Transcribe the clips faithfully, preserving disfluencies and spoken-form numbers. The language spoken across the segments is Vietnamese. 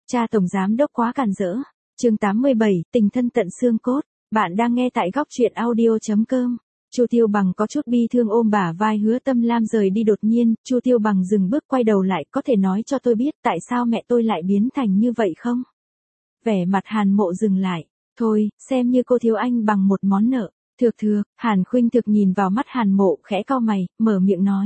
Cha tổng giám đốc quá càn rỡ. Chương tám mươi bảy, tình thân tận xương cốt. Bạn đang nghe tại góc truyện audio chấm com. Chu Tiêu Bằng có chút bi thương ôm bả vai Hứa Tâm Lam rời đi, đột nhiên, Chu Tiêu Bằng dừng bước quay đầu lại, có thể nói cho tôi biết tại sao mẹ tôi lại biến thành như vậy không? Vẻ mặt Hàn Mộ dừng lại, thôi, xem như cô thiếu anh bằng một món nợ. Thược thược, Hàn Khuynh Thực nhìn vào mắt Hàn Mộ khẽ cau mày, mở miệng nói.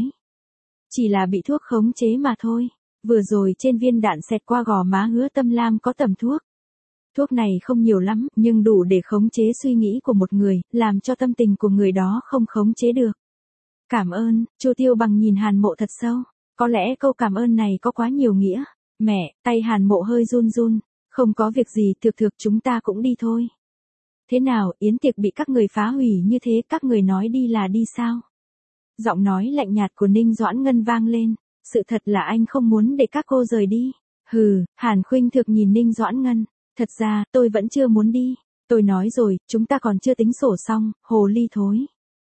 Chỉ là bị thuốc khống chế mà thôi, vừa rồi trên viên đạn xẹt qua gò má Hứa Tâm Lam có tầm thuốc. Thuốc này không nhiều lắm, nhưng đủ để khống chế suy nghĩ của một người, làm cho tâm tình của người đó không khống chế được. Cảm ơn, Chu Tiêu Bằng nhìn Hàn Mộ thật sâu, có lẽ câu cảm ơn này có quá nhiều nghĩa. Mẹ, tay Hàn Mộ hơi run run, không có việc gì, thực thực chúng ta cũng đi thôi. Thế nào, yến tiệc bị các người phá hủy như thế, các người nói đi là đi sao? Giọng nói lạnh nhạt của Ninh Doãn Ngân vang lên, sự thật là anh không muốn để các cô rời đi. Hừ, Hàn Khuynh Thực nhìn Ninh Doãn Ngân. Thật ra, tôi vẫn chưa muốn đi. Tôi nói rồi, chúng ta còn chưa tính sổ xong, hồ ly thối.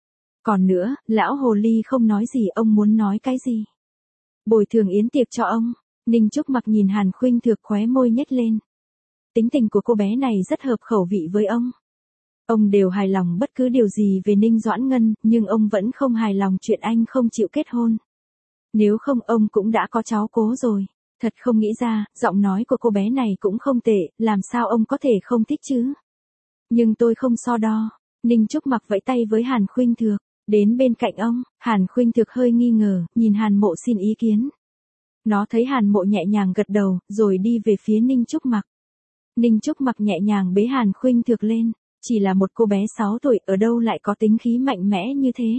Còn nữa, lão hồ ly không nói gì, ông muốn nói cái gì? Bồi thường yến tiệc cho ông. Ninh Trúc Mặc nhìn Hàn Khuynh Thực khóe môi nhếch lên. Tính tình của cô bé này rất hợp khẩu vị với ông. Ông đều hài lòng bất cứ điều gì về Ninh Doãn Ngân, nhưng ông vẫn không hài lòng chuyện anh không chịu kết hôn. Nếu không ông cũng đã có cháu cố rồi. Thật không nghĩ ra, giọng nói của cô bé này cũng không tệ, làm sao ông có thể không thích chứ? Nhưng tôi không so đo. Ninh Trúc Mặc vẫy tay với Hàn Khuynh Thực, đến bên cạnh ông. Hàn Khuynh Thực hơi nghi ngờ, nhìn Hàn Mộ xin ý kiến. Nó thấy Hàn Mộ nhẹ nhàng gật đầu, rồi đi về phía Ninh Trúc Mặc. Ninh Trúc Mặc nhẹ nhàng bế Hàn Khuynh Thực lên, chỉ là một cô bé sáu tuổi, ở đâu lại có tính khí mạnh mẽ như thế?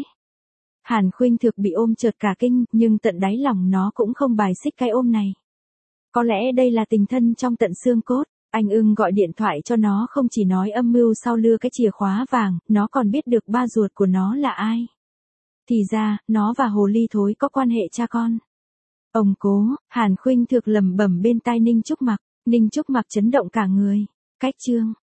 Hàn Khuynh Thực bị ôm chợt cả kinh, nhưng tận đáy lòng nó cũng không bài xích cái ôm này. Có lẽ đây là tình thân trong tận xương cốt. Anh ưng gọi điện thoại cho nó không chỉ nói âm mưu sau lưa cái chìa khóa vàng, nó còn biết được ba ruột của nó là ai. Thì ra, nó và hồ ly thối có quan hệ cha con. Ông cố, Hàn Khuynh Thực lẩm bẩm bên tai Ninh Trúc Mặc. Ninh Trúc Mặc chấn động cả người. Cách chương.